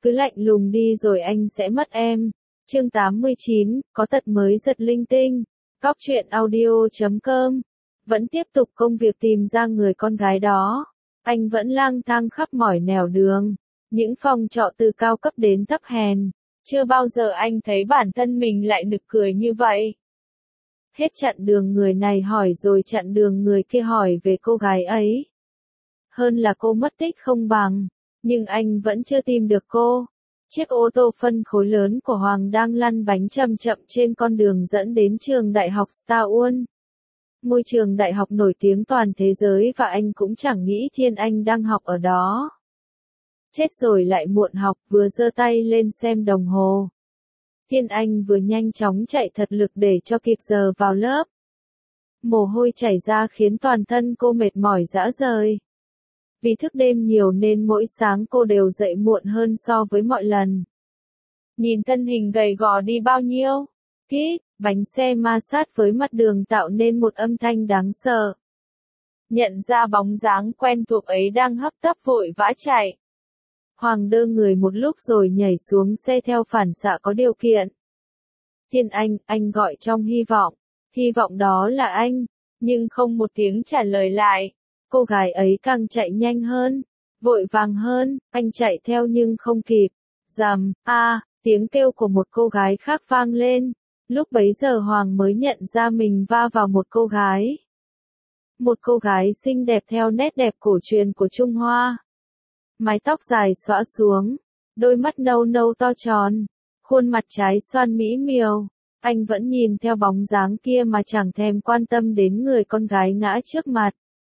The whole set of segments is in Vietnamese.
cứ lạnh lùng đi rồi anh sẽ mất em. Chương 89, có tật mới giật linh tinh. Góc truyện audio.com. Vẫn tiếp tục công việc tìm ra người con gái đó. Anh vẫn lang thang khắp mọi nẻo đường. Những phòng trọ từ cao cấp đến thấp hèn. Chưa bao giờ anh thấy bản thân mình lại nực cười như vậy. Hết chặn đường người này hỏi rồi chặn đường người kia hỏi về cô gái ấy. Hơn là cô mất tích không bằng. Nhưng anh vẫn chưa tìm được cô. Chiếc ô tô phân khối lớn của Hoàng đang lăn bánh chậm chậm trên con đường dẫn đến trường đại học Starwood. Ngôi trường đại học nổi tiếng toàn thế giới và anh cũng chẳng nghĩ Thiên Anh đang học ở đó. Chết rồi lại muộn học, vừa giơ tay lên xem đồng hồ. Thiên Anh vừa nhanh chóng chạy thật lực để cho kịp giờ vào lớp. Mồ hôi chảy ra khiến toàn thân cô mệt mỏi rã rời. Vì thức đêm nhiều nên mỗi sáng cô đều dậy muộn hơn so với mọi lần. Nhìn thân hình gầy gò đi bao nhiêu. Kít, bánh xe ma sát với mặt đường tạo nên một âm thanh đáng sợ. Nhận ra bóng dáng quen thuộc ấy đang hấp tấp vội vã chạy. Hoàng đơ người một lúc rồi nhảy xuống xe theo phản xạ có điều kiện. Thiên anh gọi trong hy vọng đó là anh, nhưng không một tiếng trả lời lại. Cô gái ấy càng chạy nhanh hơn, vội vàng hơn, anh chạy theo nhưng không kịp. Rầm, tiếng kêu của một cô gái khác vang lên. Lúc bấy giờ Hoàng mới nhận ra mình va vào một cô gái. Một cô gái xinh đẹp theo nét đẹp cổ truyền của Trung Hoa. Mái tóc dài xõa xuống, đôi mắt nâu nâu to tròn, khuôn mặt trái xoan mỹ miều. Anh vẫn nhìn theo bóng dáng kia mà chẳng thèm quan tâm đến người con gái ngã trước mặt.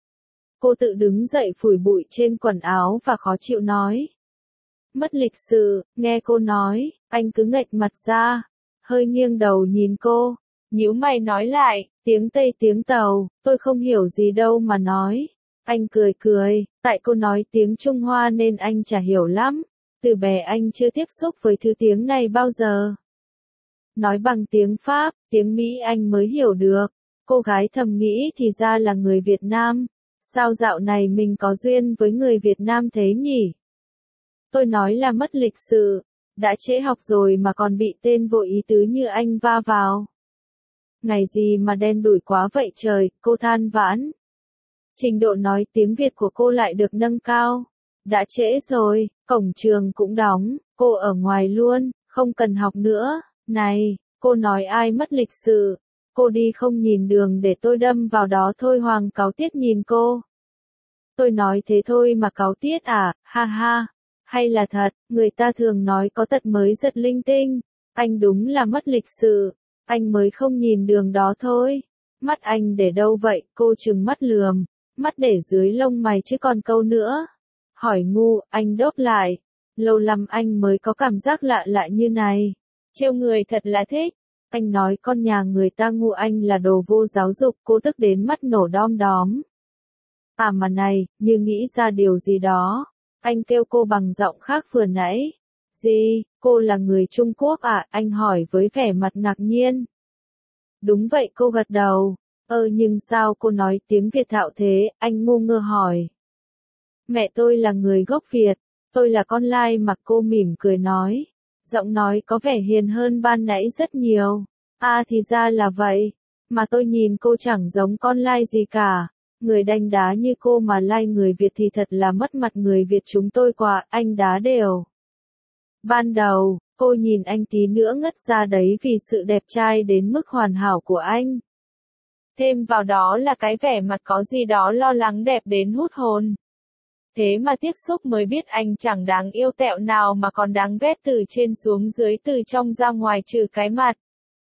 Cô tự đứng dậy phủi bụi trên quần áo và khó chịu nói. Mất lịch sự, nghe cô nói, anh cứ nghệch mặt ra, hơi nghiêng đầu nhìn cô, nhíu mày nói lại, tiếng Tây tiếng Tàu, tôi không hiểu gì đâu mà nói. Anh cười, tại cô nói tiếng Trung Hoa nên anh chả hiểu lắm, từ bé anh chưa tiếp xúc với thứ tiếng này bao giờ. Nói bằng tiếng Pháp, tiếng Mỹ anh mới hiểu được. Cô gái thầm nghĩ thì ra là người Việt Nam. Sao dạo này mình có duyên với người Việt Nam thế nhỉ? Tôi nói là mất lịch sự, đã trễ học rồi mà còn bị tên vô ý tứ như anh va vào. Ngày gì mà đen đủi quá vậy trời, cô than vãn. Trình độ nói tiếng Việt của cô lại được nâng cao. Đã trễ rồi, cổng trường cũng đóng, cô ở ngoài luôn, không cần học nữa. Này, cô nói ai mất lịch sự? Cô đi không nhìn đường để tôi đâm vào đó thôi. Hoàng cáu tiết nhìn cô. Tôi nói thế thôi mà cáu tiết à, ha ha. Hay là thật, người ta thường nói có tật mới giật linh tinh. Anh đúng là mất lịch sự. Anh mới không nhìn đường đó thôi. Mắt anh để đâu vậy? Cô trừng mắt lườm. Mắt để dưới lông mày chứ còn câu nữa. Hỏi ngu, anh đốt lại. Lâu lắm anh mới có cảm giác lạ lạ như này. Trêu người thật là thích. Anh nói con nhà người ta ngu, anh là đồ vô giáo dục. Cô tức đến mắt nổ đom đóm. À mà này, như nghĩ ra điều gì đó. Anh kêu cô bằng giọng khác vừa nãy. Gì, cô là người Trung Quốc à? Anh hỏi với vẻ mặt ngạc nhiên. Đúng vậy, cô gật đầu. Nhưng sao cô nói tiếng Việt thạo thế? Anh ngu ngơ hỏi. Mẹ tôi là người gốc Việt. Tôi là con lai mà. Cô mỉm cười nói. Giọng nói có vẻ hiền hơn ban nãy rất nhiều. Thì ra là vậy. Mà tôi nhìn cô chẳng giống con lai gì cả. Người đanh đá như cô mà lai người Việt thì thật là mất mặt người Việt chúng tôi quá. Anh đá đều. Ban đầu, cô nhìn anh tí nữa ngất ra đấy vì sự đẹp trai đến mức hoàn hảo của anh. Thêm vào đó là cái vẻ mặt có gì đó lo lắng đẹp đến hút hồn. Thế mà tiếp xúc mới biết anh chẳng đáng yêu tẹo nào mà còn đáng ghét từ trên xuống dưới, từ trong ra ngoài trừ cái mặt.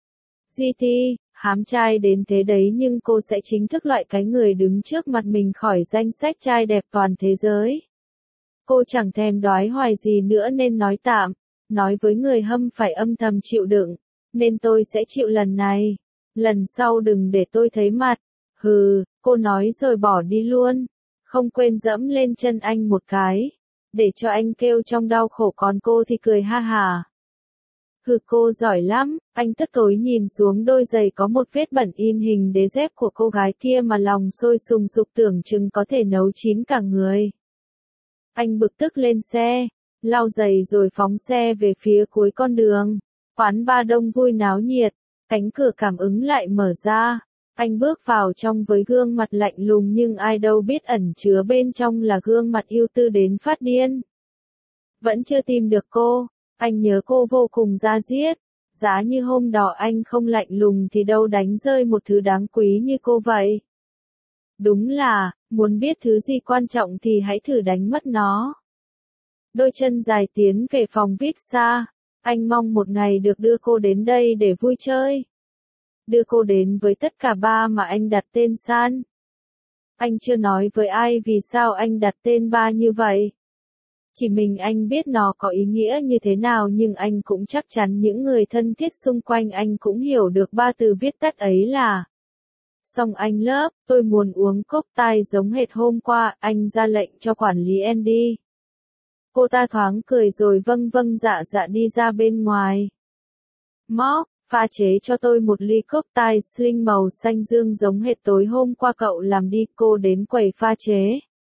GT, hám trai đến thế đấy nhưng cô sẽ chính thức loại cái người đứng trước mặt mình khỏi danh sách trai đẹp toàn thế giới. Cô chẳng thèm đoái hoài gì nữa nên nói tạm, nói với người hâm phải âm thầm chịu đựng, nên tôi sẽ chịu lần này. Lần sau đừng để tôi thấy mặt. Hừ, cô nói rồi bỏ đi luôn. Không quên dẫm lên chân anh một cái. Để cho anh kêu trong đau khổ, còn cô thì cười ha hà. Hừ, cô giỏi lắm. Anh tức tối nhìn xuống đôi giày có một vết bẩn in hình đế dép của cô gái kia mà lòng sôi sùng sục tưởng chừng có thể nấu chín cả người. Anh bực tức lên xe. lau giày rồi phóng xe về phía cuối con đường. Quán bar đông vui náo nhiệt, cánh cửa cảm ứng lại mở ra. Anh bước vào trong với gương mặt lạnh lùng nhưng ai đâu biết ẩn chứa bên trong là gương mặt ưu tư đến phát điên. Vẫn chưa tìm được cô, anh nhớ cô vô cùng da diết. Giá như hôm đó anh không lạnh lùng thì đâu đánh rơi một thứ đáng quý như cô vậy. Đúng là, muốn biết thứ gì quan trọng thì hãy thử đánh mất nó. Đôi chân dài tiến về phòng VIP xa. Anh mong một ngày được đưa cô đến đây để vui chơi. Đưa cô đến với tất cả ba mà anh đặt tên San. Anh chưa nói với ai vì sao anh đặt tên ba như vậy. Chỉ mình anh biết nó có ý nghĩa như thế nào nhưng anh cũng chắc chắn những người thân thiết xung quanh anh cũng hiểu được ba từ viết tắt ấy là. Xong anh lớp, tôi muốn uống cocktail giống hệt hôm qua, anh ra lệnh cho quản lý Andy. Cô ta thoáng cười rồi vâng vâng dạ dạ đi ra bên ngoài. Móc, pha chế cho tôi một ly cocktail sling màu xanh dương giống hệt tối hôm qua cậu làm đi. Cô đến quầy pha chế.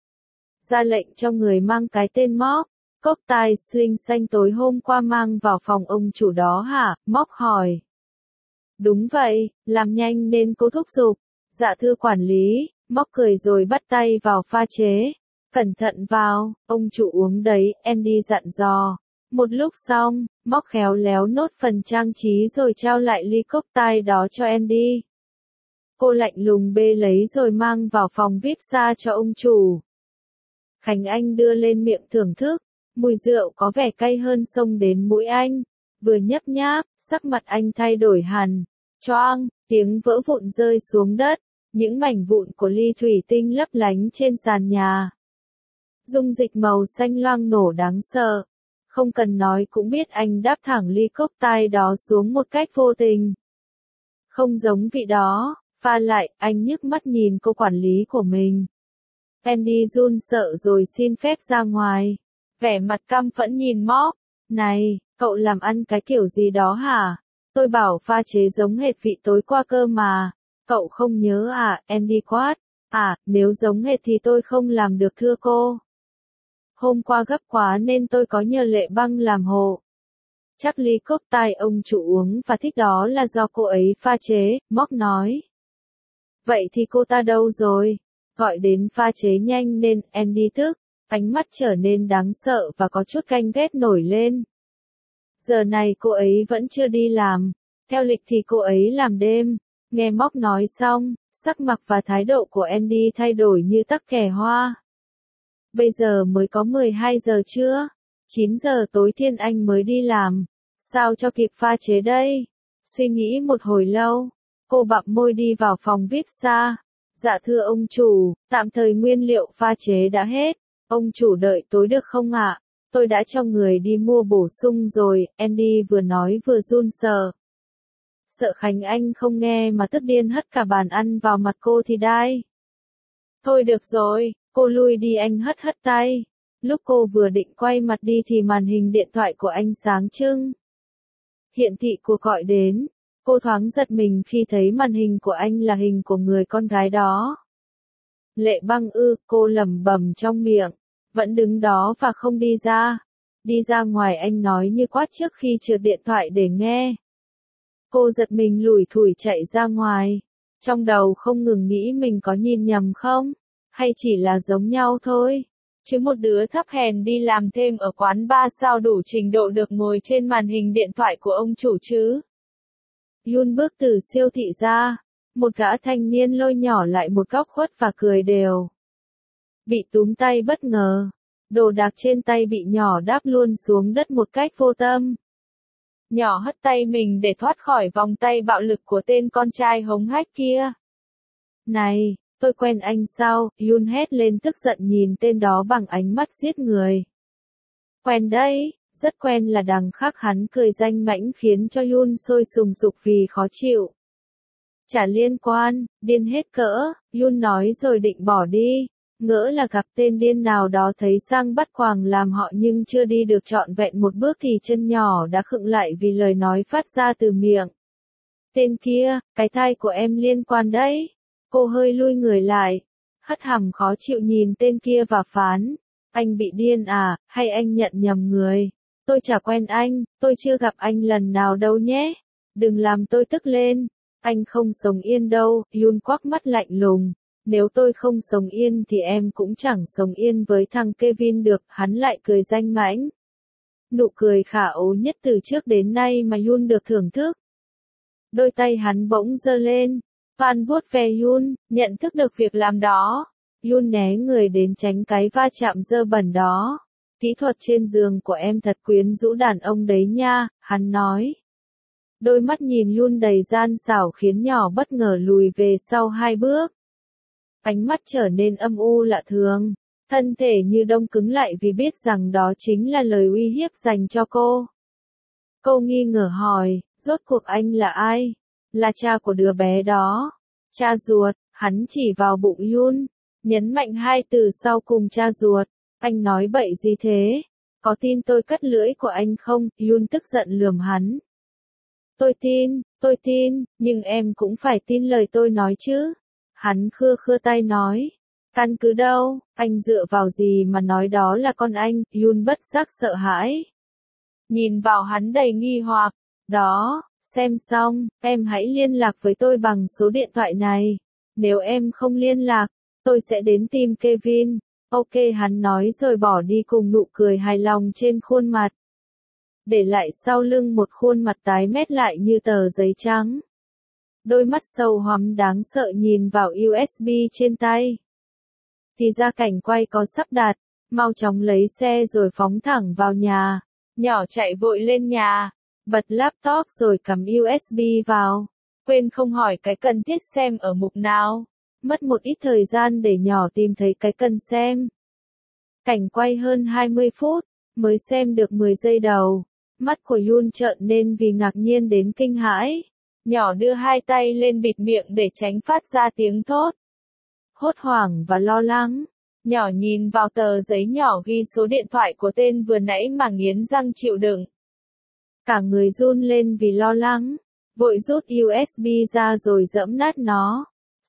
Ra lệnh cho người mang cái tên Móc. Cocktail sling xanh tối hôm qua mang vào phòng ông chủ đó hả? Móc hỏi. Đúng vậy, làm nhanh nên cô thúc giục. Dạ thưa quản lý, Móc cười rồi bắt tay vào pha chế. Cẩn thận vào, ông chủ uống đấy, Andy dặn dò. Một lúc xong, Móc khéo léo nốt phần trang trí rồi trao lại ly cocktail đó cho Andy. Cô lạnh lùng bê lấy rồi mang vào phòng VIP xa cho ông chủ. Khánh Anh đưa lên miệng thưởng thức, mùi rượu có vẻ cay hơn xông đến mũi anh. Vừa nhấp nháp, sắc mặt anh thay đổi hẳn. Choang, tiếng vỡ vụn rơi xuống đất, những mảnh vụn của ly thủy tinh lấp lánh trên sàn nhà. Dung dịch màu xanh loang nổ đáng sợ. Không cần nói cũng biết anh đáp thẳng ly cocktail đó xuống một cách vô tình. Không giống vị đó, pha lại, anh nhức mắt nhìn cô quản lý của mình. Andy run sợ rồi xin phép ra ngoài. Vẻ mặt căm phẫn nhìn Móc. Này, cậu làm ăn cái kiểu gì đó hả? Tôi bảo pha chế giống hệt vị tối qua cơ mà. Cậu không nhớ à? Andy quát. À, nếu giống hệt thì tôi không làm được thưa cô. Hôm qua gấp quá nên tôi có nhờ Lệ Băng làm hộ. Chắc ly cocktail ông chủ uống và thích đó là do cô ấy pha chế, Móc nói. Vậy thì cô ta đâu rồi? Gọi đến pha chế nhanh nên Andy tức, ánh mắt trở nên đáng sợ và có chút ganh ghét nổi lên. Giờ này cô ấy vẫn chưa đi làm, theo lịch thì cô ấy làm đêm. Nghe Móc nói xong, sắc mặt và thái độ của Andy thay đổi như tắc kè hoa. Bây giờ mới có 12 giờ trưa, 9 giờ tối Thiên Anh mới đi làm, sao cho kịp pha chế đây? Suy nghĩ một hồi lâu, cô bặm môi đi vào phòng VIP xa. Dạ thưa ông chủ, tạm thời nguyên liệu pha chế đã hết, ông chủ đợi tối được không ạ? Tôi đã cho người đi mua bổ sung rồi, Andy vừa nói vừa run sợ. Sợ Khánh Anh không nghe mà tức điên hất cả bàn ăn vào mặt cô thì đai. Thôi được rồi, cô lui đi anh hất hất tay. Lúc cô vừa định quay mặt đi thì màn hình điện thoại của anh sáng trưng. Hiện thị cuộc gọi đến. Cô thoáng giật mình khi thấy màn hình của anh là hình của người con gái đó. Lệ Băng ư, cô lẩm bẩm trong miệng, vẫn đứng đó và không đi ra. Đi ra ngoài anh nói như quát trước khi trượt điện thoại để nghe. Cô giật mình lủi thủi chạy ra ngoài. Trong đầu không ngừng nghĩ mình có nhìn nhầm không? Hay chỉ là giống nhau thôi? Chứ một đứa thấp hèn đi làm thêm ở quán bar sao đủ trình độ được ngồi trên màn hình điện thoại của ông chủ chứ? Yun bước từ siêu thị ra. Một gã thanh niên lôi nhỏ lại một góc khuất và cười đều. Bị túm tay bất ngờ. Đồ đạc trên tay bị nhỏ đáp luôn xuống đất một cách vô tâm. Nhỏ hất tay mình để thoát khỏi vòng tay bạo lực của tên con trai hống hách kia. Này, tôi quen anh sao? Yun hét lên tức giận nhìn tên đó bằng ánh mắt giết người. Quen đấy, rất quen là đằng khác hắn cười danh mãnh khiến cho Yun sôi sùng sục vì khó chịu. Chả liên quan, điên hết cỡ, Yun nói rồi định bỏ đi. Ngỡ là gặp tên điên nào đó thấy sang bắt quàng làm họ nhưng chưa đi được trọn vẹn một bước thì chân nhỏ đã khựng lại vì lời nói phát ra từ miệng. Tên kia, cái thai của em liên quan đấy. Cô hơi lui người lại, hất hàm khó chịu nhìn tên kia và phán. Anh bị điên à, hay anh nhận nhầm người? Tôi chả quen anh, tôi chưa gặp anh lần nào đâu nhé. Đừng làm tôi tức lên. Anh không sống yên đâu, Yoon quắc mắt lạnh lùng. Nếu tôi không sống yên thì em cũng chẳng sống yên với thằng Kevin được, hắn lại cười danh mãnh. Nụ cười khả ố nhất từ trước đến nay mà Yoon được thưởng thức. Đôi tay hắn bỗng giơ lên. Van vuốt ve Yoon, nhận thức được việc làm đó. Yoon né người đến tránh cái va chạm dơ bẩn đó. Kỹ thuật trên giường của em thật quyến rũ đàn ông đấy nha, hắn nói. Đôi mắt nhìn Yoon đầy gian xảo khiến nhỏ bất ngờ lùi về sau 2 bước. Ánh mắt trở nên âm u lạ thường. Thân thể như đông cứng lại vì biết rằng đó chính là lời uy hiếp dành cho cô. Cô nghi ngờ hỏi, rốt cuộc anh là ai? Là cha của đứa bé đó. Cha ruột, hắn chỉ vào bụng Yoon, nhấn mạnh 2 từ sau cùng cha ruột. Anh nói bậy gì thế? Có tin tôi cắt lưỡi của anh không? Yoon tức giận lườm hắn. Tôi tin, nhưng em cũng phải tin lời tôi nói chứ. Hắn khưa khưa tay nói. Căn cứ đâu, anh dựa vào gì mà nói đó là con anh? Yoon bất giác sợ hãi. Nhìn vào hắn đầy nghi hoặc. Đó, xem xong, em hãy liên lạc với tôi bằng số điện thoại này. Nếu em không liên lạc, tôi sẽ đến tìm Kevin. Ok, hắn nói rồi bỏ đi cùng nụ cười hài lòng trên khuôn mặt. Để lại sau lưng một khuôn mặt tái mét lại như tờ giấy trắng. Đôi mắt sâu hoắm đáng sợ nhìn vào USB trên tay. Thì ra cảnh quay có sắp đặt, mau chóng lấy xe rồi phóng thẳng vào nhà. Nhỏ chạy vội lên nhà, bật laptop rồi cắm USB vào. Quên không hỏi cái cần thiết xem ở mục nào. Mất một ít thời gian để nhỏ tìm thấy cái cần xem. Cảnh quay hơn 20 phút, mới xem được 10 giây đầu. Mắt của Yoon trợn lên vì ngạc nhiên đến kinh hãi. Nhỏ đưa 2 tay lên bịt miệng để tránh phát ra tiếng thốt. Hốt hoảng và lo lắng. Nhỏ nhìn vào tờ giấy nhỏ ghi số điện thoại của tên vừa nãy mà nghiến răng chịu đựng. Cả người run lên vì lo lắng. Vội rút USB ra rồi giẫm nát nó.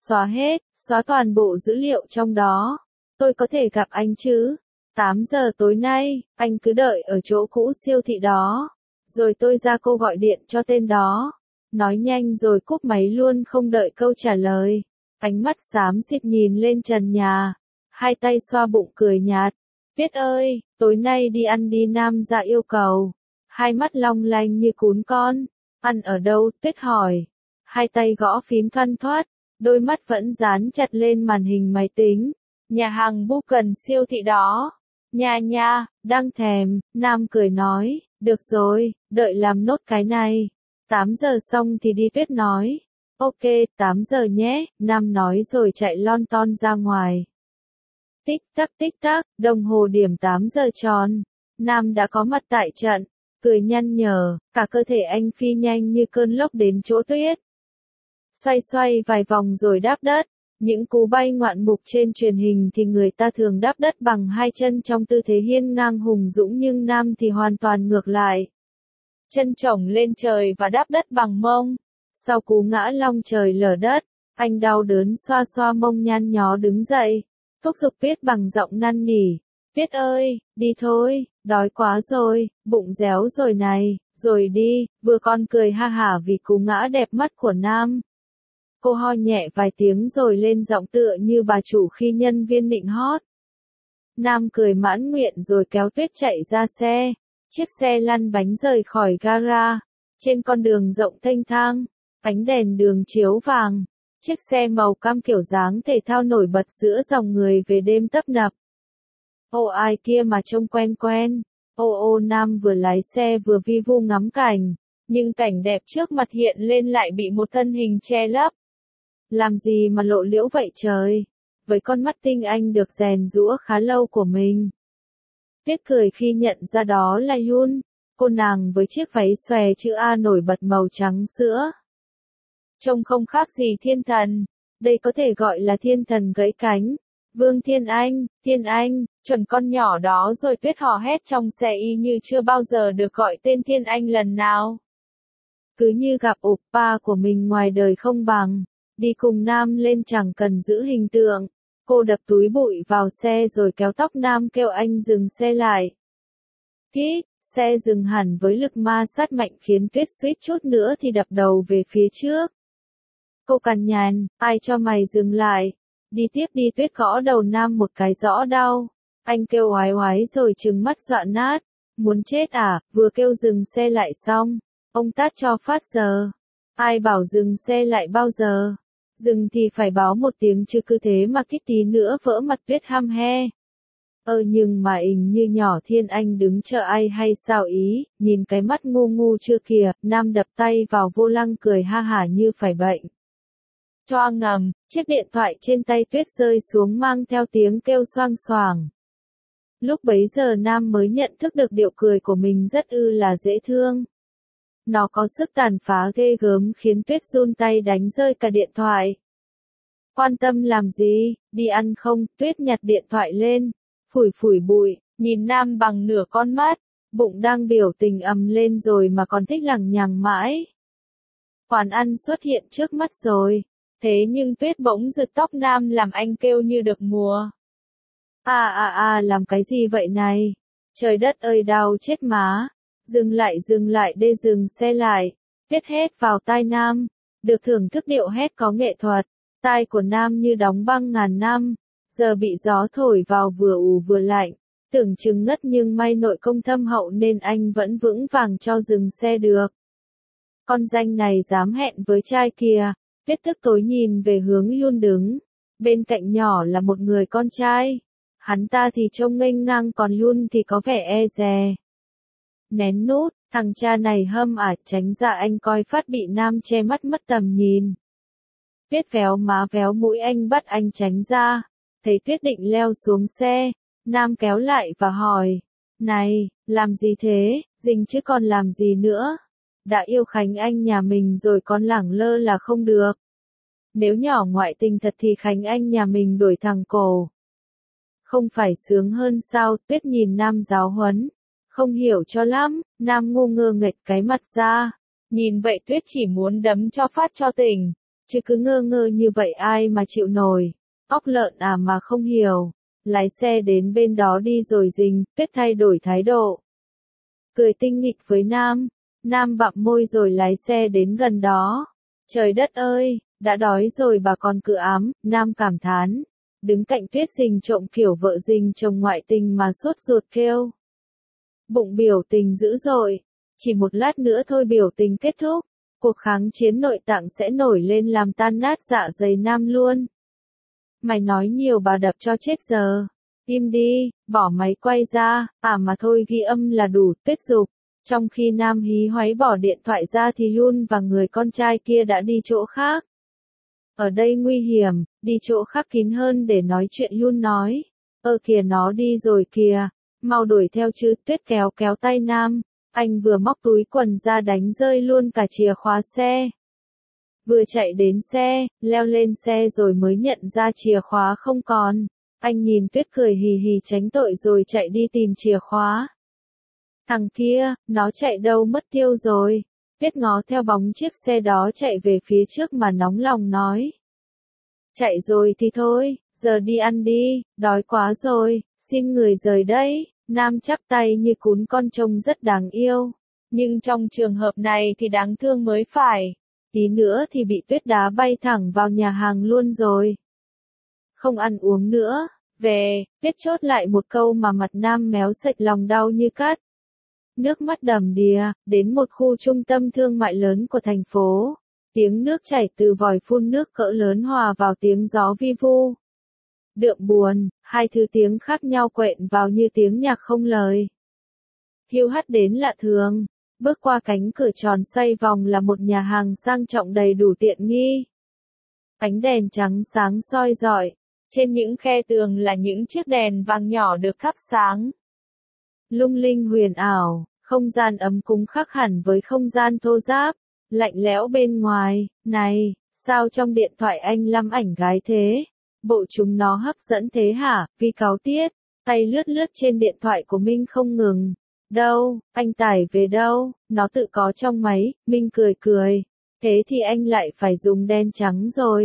Xóa toàn bộ dữ liệu trong đó. Tôi có thể gặp anh chứ? 8 giờ tối nay, anh cứ đợi ở chỗ cũ siêu thị đó. Rồi tôi ra cô gọi điện cho tên đó. Nói nhanh rồi cúp máy luôn không đợi câu trả lời. Ánh mắt xám xịt nhìn lên trần nhà. 2 tay xoa bụng cười nhạt. Tuyết ơi, tối nay đi ăn đi, Nam ra yêu cầu. 2 mắt long lanh như cún con. Ăn ở đâu? Tuyết hỏi. 2 tay gõ phím thoăn thoắt. Đôi mắt vẫn dán chặt lên màn hình máy tính. Nhà hàng Bucan siêu thị đó. Nha, đang thèm. Nam cười nói. Được rồi, đợi làm nốt cái này. 8 giờ xong thì đi, Tuyết nói. Ok, 8 giờ nhé, Nam nói rồi chạy lon ton ra ngoài. Tích tắc, đồng hồ điểm 8 giờ tròn. Nam đã có mặt tại trận, cười nhăn nhở, cả cơ thể anh phi nhanh như cơn lốc đến chỗ Tuyết. Xoay vài vòng rồi đáp đất. Những cú bay ngoạn mục trên truyền hình thì người ta thường đáp đất bằng 2 chân trong tư thế hiên ngang hùng dũng, nhưng Nam thì hoàn toàn ngược lại. Chân chổng lên trời và đáp đất bằng mông. Sau cú ngã long trời lở đất, anh đau đớn xoa mông nhăn nhó đứng dậy. Thúc giục Tuyết bằng giọng năn nỉ. Tuyết ơi, đi thôi, đói quá rồi, bụng réo rồi này, rồi đi, vừa con cười ha hả vì cú ngã đẹp mắt của Nam. Cô ho nhẹ vài tiếng rồi lên giọng tựa như bà chủ khi nhân viên nịnh hót. Nam cười mãn nguyện rồi kéo Tuyết chạy ra xe. Chiếc xe lăn bánh rời khỏi gara. Trên con đường rộng thênh thang, ánh đèn đường chiếu vàng. Chiếc xe màu cam kiểu dáng thể thao nổi bật giữa dòng người về đêm tấp nập. Ô, ai kia mà trông quen quen. Ô, Nam vừa lái xe vừa vi vu ngắm cảnh. Nhưng cảnh đẹp trước mặt hiện lên lại bị một thân hình che lấp. Làm gì mà lộ liễu vậy trời? Với con mắt tinh anh được rèn giũa khá lâu của mình. Tuyết cười khi nhận ra đó là Yoon. Cô nàng với chiếc váy xòe chữ A nổi bật màu trắng sữa. Trông không khác gì thiên thần. Đây có thể gọi là thiên thần gãy cánh. Vương Thiên Anh, chuẩn con nhỏ đó rồi. Tuyết hò hét trong xe y như chưa bao giờ được gọi tên Thiên Anh lần nào. Cứ như gặp oppa của mình ngoài đời không bằng. Đi cùng Nam lên chẳng cần giữ hình tượng. Cô đập túi bụi vào xe rồi kéo tóc Nam kêu anh dừng xe lại. Kít, xe dừng hẳn với lực ma sát mạnh khiến Tuyết suýt chút nữa thì đập đầu về phía trước. Cô cằn nhằn, ai cho mày dừng lại? Đi tiếp đi. Tuyết gõ đầu Nam một cái rõ đau. Anh kêu oái oái rồi trừng mắt dọa nát. Muốn chết à, vừa kêu dừng xe lại xong. Ông tát cho phát giờ. Ai bảo dừng xe lại bao giờ? Dừng thì phải báo một tiếng chứ cứ thế mà kích tí nữa vỡ mặt. Tuyết hăm he. Nhưng mà hình như nhỏ Thiên Anh đứng chờ ai hay sao ý, nhìn cái mắt ngu ngu chưa kìa. Nam đập tay vào vô lăng cười ha hả như phải bệnh. Choa ngầm, chiếc điện thoại trên tay Tuyết rơi xuống mang theo tiếng kêu xoang xoàng. Lúc bấy giờ Nam mới nhận thức được điệu cười của mình rất là dễ thương. Nó có sức tàn phá ghê gớm khiến Tuyết run tay đánh rơi cả điện thoại. Quan tâm làm gì, đi ăn không? Tuyết nhặt điện thoại lên, phủi phủi bụi, nhìn Nam bằng nửa con mắt, bụng đang biểu tình ầm lên rồi mà còn thích lằng nhằng mãi. Quán ăn xuất hiện trước mắt rồi, thế nhưng Tuyết bỗng giật tóc Nam làm anh kêu như được mùa. Làm cái gì vậy này? Trời đất ơi đau chết má. Dừng lại đê, dừng xe lại. Tuyết hét vào tai Nam. Được thưởng thức điệu hét có nghệ thuật. Tai của Nam như đóng băng ngàn năm. Giờ bị gió thổi vào vừa ù vừa lạnh. Tưởng chừng ngất nhưng may nội công thâm hậu nên anh vẫn vững vàng cho dừng xe được. Con danh này dám hẹn với trai kìa. Tuyết tức tối nhìn về hướng Yun đứng. Bên cạnh nhỏ là một người con trai. Hắn ta thì trông nghênh ngang còn Yun thì có vẻ e dè. Nén nút, thằng cha này hâm tránh ra anh coi phát bị Nam che mắt mất tầm nhìn. Tuyết véo má véo mũi anh bắt anh tránh ra. Thấy Tuyết định leo xuống xe, Nam kéo lại và hỏi. Này, làm gì thế, dình chứ còn làm gì nữa? Đã yêu Khánh Anh nhà mình rồi còn lẳng lơ là không được. Nếu nhỏ ngoại tình thật thì Khánh Anh nhà mình đổi thằng cổ. Không phải sướng hơn sao? Tuyết nhìn Nam giáo huấn. Không hiểu cho lắm, Nam ngu ngơ nghệch cái mặt ra. Nhìn vậy Tuyết chỉ muốn đấm cho phát cho tỉnh. Chứ cứ ngơ ngơ như vậy ai mà chịu nổi. Óc lợn mà không hiểu. Lái xe đến bên đó đi rồi dình. Tuyết thay đổi thái độ. Cười tinh nghịch với Nam. Nam bặm môi rồi lái xe đến gần đó. Trời đất ơi, đã đói rồi bà còn cứ ám. Nam cảm thán. Đứng cạnh Tuyết dình trộm kiểu vợ dình chồng ngoại tình mà sốt ruột kêu. Bụng biểu tình dữ dội. Chỉ một lát nữa thôi biểu tình kết thúc. Cuộc kháng chiến nội tạng sẽ nổi lên làm tan nát dạ dày Nam luôn. Mày nói nhiều bà đập cho chết giờ. Im đi, bỏ máy quay ra, mà thôi ghi âm là đủ. Tuyết giục. Trong khi Nam hí hoáy bỏ điện thoại ra thì Yun và người con trai kia đã đi chỗ khác. Ở đây nguy hiểm, đi chỗ khác kín hơn để nói chuyện. Yun nói. Kìa nó đi rồi kìa. Mau đuổi theo chứ. Tuyết kéo tay Nam. Anh vừa móc túi quần ra đánh rơi luôn cả chìa khóa xe. Vừa chạy đến xe, leo lên xe rồi mới nhận ra chìa khóa không còn. Anh nhìn Tuyết cười hì hì tránh tội rồi chạy đi tìm chìa khóa. Thằng kia, nó chạy đâu mất tiêu rồi. Tuyết ngó theo bóng chiếc xe đó chạy về phía trước mà nóng lòng nói. Chạy rồi thì thôi, giờ đi ăn đi, đói quá rồi, xin người rời đây. Nam chắp tay như cún con trông rất đáng yêu. Nhưng trong trường hợp này thì đáng thương mới phải. Tí nữa thì bị Tuyết đá bay thẳng vào nhà hàng luôn rồi. Không ăn uống nữa, về. Tuyết chốt lại một câu mà mặt Nam méo sạch lòng đau như cắt. Nước mắt đầm đìa, đến một khu trung tâm thương mại lớn của thành phố. Tiếng nước chảy từ vòi phun nước cỡ lớn hòa vào tiếng gió vi vu. Đượm buồn, hai thứ tiếng khác nhau quện vào như tiếng nhạc không lời. Hiu hắt đến lạ thường. Bước qua cánh cửa tròn xoay vòng là một nhà hàng sang trọng đầy đủ tiện nghi. Ánh đèn trắng sáng soi rọi. Trên những khe tường là những chiếc đèn vàng nhỏ được thắp sáng. Lung linh huyền ảo, không gian ấm cúng khác hẳn với không gian thô ráp, lạnh lẽo bên ngoài. Này, sao trong điện thoại anh lăm ảnh gái thế? Bộ chúng nó hấp dẫn thế hả? Vi cáu tiết, tay lướt lướt trên điện thoại của Minh không ngừng. Đâu, anh tải về đâu, nó tự có trong máy. Minh cười cười. Thế thì anh lại phải dùng đen trắng rồi.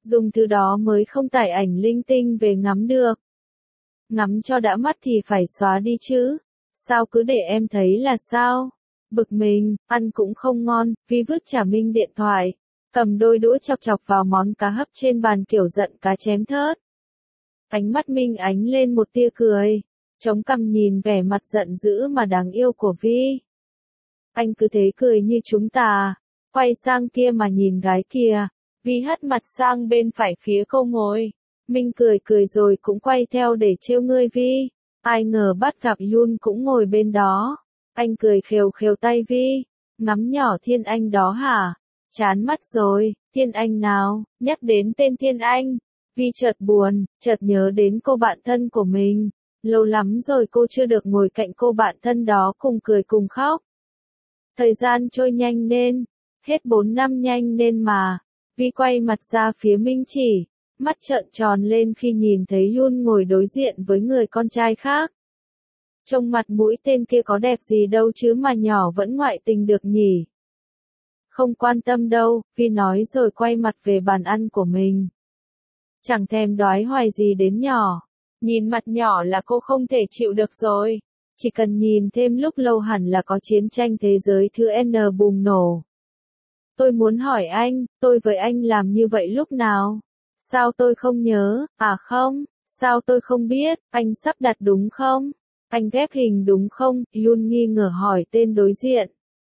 Dùng thứ đó mới không tải ảnh linh tinh về ngắm được. Ngắm cho đã mắt thì phải xóa đi chứ. Sao cứ để em thấy là sao? Bực mình, ăn cũng không ngon, Vi vứt trả Minh điện thoại. Cầm đôi đũa chọc chọc vào món cá hấp trên bàn kiểu giận cá chém thớt. Ánh mắt Minh ánh lên một tia cười. Chống cằm nhìn vẻ mặt giận dữ mà đáng yêu của Vi. Anh cứ thế cười như chúng ta. Quay sang kia mà nhìn gái kia. Vi hất mặt sang bên phải phía cô ngồi. Minh cười cười rồi cũng quay theo để trêu ngươi Vi. Ai ngờ bắt gặp Yun cũng ngồi bên đó. Anh cười khều khều tay Vi. Ngắm nhỏ Thiên Anh đó hả? Chán mắt rồi, Thiên Anh nào? Nhắc đến tên Thiên Anh. Vi chợt buồn, chợt nhớ đến cô bạn thân của mình. Lâu lắm rồi cô chưa được ngồi cạnh cô bạn thân đó cùng cười cùng khóc. Thời gian trôi nhanh nên, hết 4 năm nhanh nên mà. Vi quay mặt ra phía Minh Chỉ, mắt trợn tròn lên khi nhìn thấy Yun ngồi đối diện với người con trai khác. Trông mặt mũi tên kia có đẹp gì đâu chứ mà nhỏ vẫn ngoại tình được nhỉ. Không quan tâm đâu, Vi nói rồi quay mặt về bàn ăn của mình. Chẳng thèm đoái hoài gì đến nhỏ. Nhìn mặt nhỏ là cô không thể chịu được rồi. Chỉ cần nhìn thêm lúc lâu hẳn là có chiến tranh thế giới thứ N bùng nổ. Tôi muốn hỏi anh, tôi với anh làm như vậy lúc nào? Sao tôi không nhớ, à không, sao tôi không biết, anh sắp đặt đúng không? Anh ghép hình đúng không? Yun nghi ngờ hỏi tên đối diện.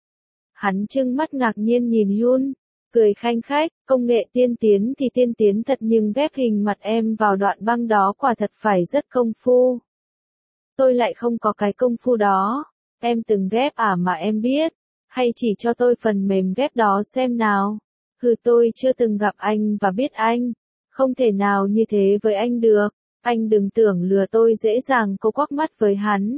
Hắn trừng mắt ngạc nhiên nhìn Yun, cười khanh khách, công nghệ tiên tiến thì tiên tiến thật nhưng ghép hình mặt em vào đoạn băng đó quả thật phải rất công phu. Tôi lại không có cái công phu đó. Em từng ghép à mà em biết. Hay chỉ cho tôi phần mềm ghép đó xem nào. Tôi chưa từng gặp anh và biết anh. Không thể nào như thế với anh được. Anh đừng tưởng lừa tôi dễ dàng. Cô quắc mắt với hắn.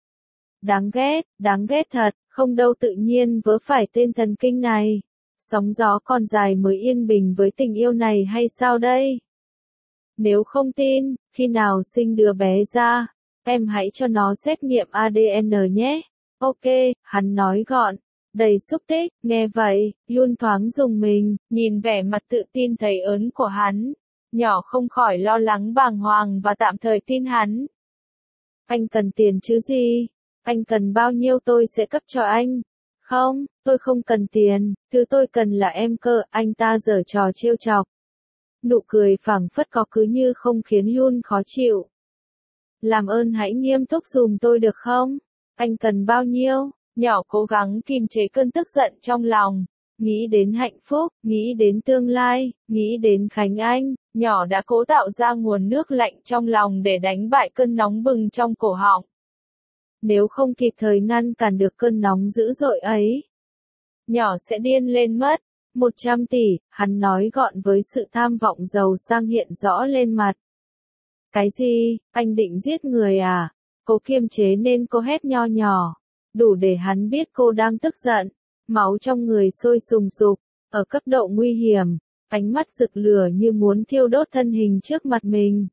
Đáng ghét thật, không đâu tự nhiên vớ phải tên thần kinh này. Sóng gió còn dài mới yên bình với tình yêu này hay sao đây? Nếu không tin, khi nào sinh đứa bé ra, em hãy cho nó xét nghiệm ADN nhé. Ok, hắn nói gọn, đầy xúc tích, nghe vậy, Yun thoáng rùng mình, nhìn vẻ mặt tự tin thấy ớn của hắn. Nhỏ không khỏi lo lắng bàng hoàng và tạm thời tin hắn. Anh cần tiền chứ gì? Anh cần bao nhiêu tôi sẽ cấp cho anh. Không, tôi không cần tiền, thứ tôi cần là em cơ, anh ta giở trò trêu chọc. Nụ cười phảng phất có cứ như không khiến Yun khó chịu. Làm ơn hãy nghiêm túc giùm tôi được không? Anh cần bao nhiêu? Nhỏ cố gắng kìm chế cơn tức giận trong lòng. Nghĩ đến hạnh phúc, nghĩ đến tương lai, nghĩ đến Khánh Anh, nhỏ đã cố tạo ra nguồn nước lạnh trong lòng để đánh bại cơn nóng bừng trong cổ họng. Nếu không kịp thời ngăn cản được cơn nóng dữ dội ấy, nhỏ sẽ điên lên mất. 100 tỷ, hắn nói gọn với sự tham vọng giàu sang hiện rõ lên mặt. Cái gì, anh định giết người à? Cô kiềm chế nên cô hét nho nhỏ. Đủ để hắn biết cô đang tức giận. Máu trong người sôi sùng sục, ở cấp độ nguy hiểm. Ánh mắt rực lửa như muốn thiêu đốt thân hình trước mặt mình.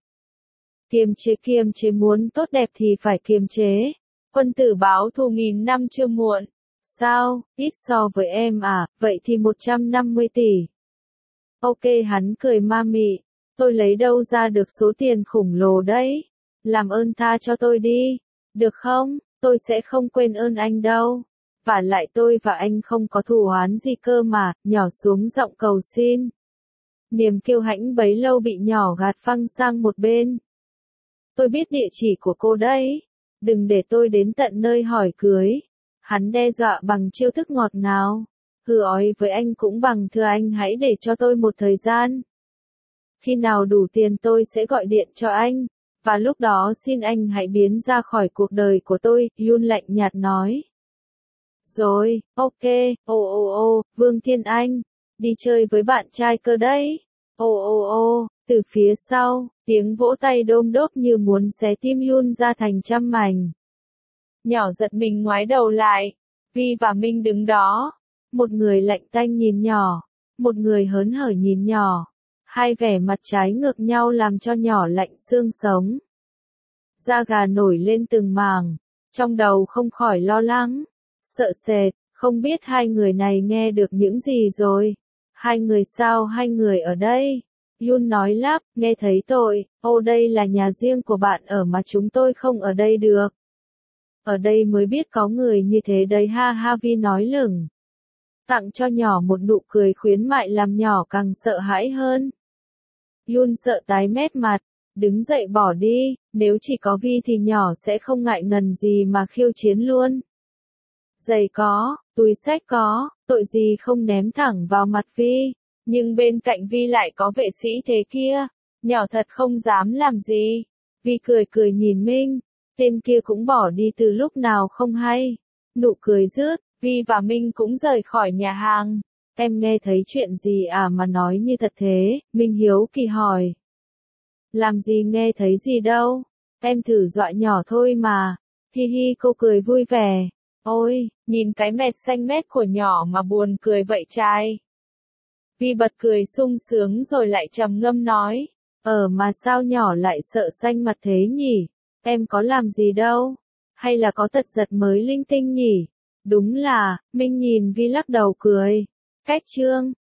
Kiềm chế muốn tốt đẹp thì phải kiềm chế. Quân tử báo thù 1000 năm chưa muộn. Sao, ít so với em à, vậy thì 150 tỷ. Ok hắn cười ma mị. Tôi lấy đâu ra được số tiền khổng lồ đấy. Làm ơn tha cho tôi đi. Được không, tôi sẽ không quên ơn anh đâu. Vả lại tôi và anh không có thù oán gì cơ mà, nhỏ xuống giọng cầu xin. Niềm kiêu hãnh bấy lâu bị nhỏ gạt phăng sang một bên. Tôi biết địa chỉ của cô đấy. Đừng để tôi đến tận nơi hỏi cưới. Hắn đe dọa bằng chiêu thức ngọt ngào. Ói với anh cũng bằng thưa anh hãy để cho tôi một thời gian. Khi nào đủ tiền tôi sẽ gọi điện cho anh. Và lúc đó xin anh hãy biến ra khỏi cuộc đời của tôi, Yun lạnh nhạt nói. Rồi, ok, Vương Thiên Anh. Đi chơi với bạn trai cơ đấy. Từ phía sau, tiếng vỗ tay đôm đốp như muốn xé tim Yun ra thành trăm mảnh. Nhỏ giật mình ngoái đầu lại. Vi và Minh đứng đó. Một người lạnh tanh nhìn nhỏ. Một người hớn hở nhìn nhỏ. Hai vẻ mặt trái ngược nhau làm cho nhỏ lạnh xương sống. Da gà nổi lên từng màng. Trong đầu không khỏi lo lắng. Sợ sệt, không biết hai người này nghe được những gì rồi. Hai người sao hai người ở đây? Yun nói lắp, nghe thấy tội, ô đây là nhà riêng của bạn ở mà chúng tôi không ở đây được. Ở đây mới biết có người như thế đấy ha ha Vi nói lửng. Tặng cho nhỏ một nụ cười khuyến mại làm nhỏ càng sợ hãi hơn. Yun sợ tái mét mặt, đứng dậy bỏ đi, nếu chỉ có Vi thì nhỏ sẽ không ngại ngần gì mà khiêu chiến luôn. Giày có, túi xách có, tội gì không ném thẳng vào mặt Vi, nhưng bên cạnh Vi lại có vệ sĩ thế kia, nhỏ thật không dám làm gì. Vi cười cười nhìn Minh, tên kia cũng bỏ đi từ lúc nào không hay. Nụ cười rứt, Vi và Minh cũng rời khỏi nhà hàng. Em nghe thấy chuyện gì à mà nói như thật thế, Minh hiếu kỳ hỏi. Làm gì nghe thấy gì đâu, em thử dọa nhỏ thôi mà. Hi hi cô cười vui vẻ. Ôi, nhìn cái mệt xanh mét của nhỏ mà buồn cười vậy trai. Vi bật cười sung sướng rồi lại trầm ngâm nói. Mà sao nhỏ lại sợ xanh mặt thế nhỉ? Em có làm gì đâu? Hay là có tật giật mới linh tinh nhỉ? Đúng là, Minh nhìn Vi lắc đầu cười. Cách chương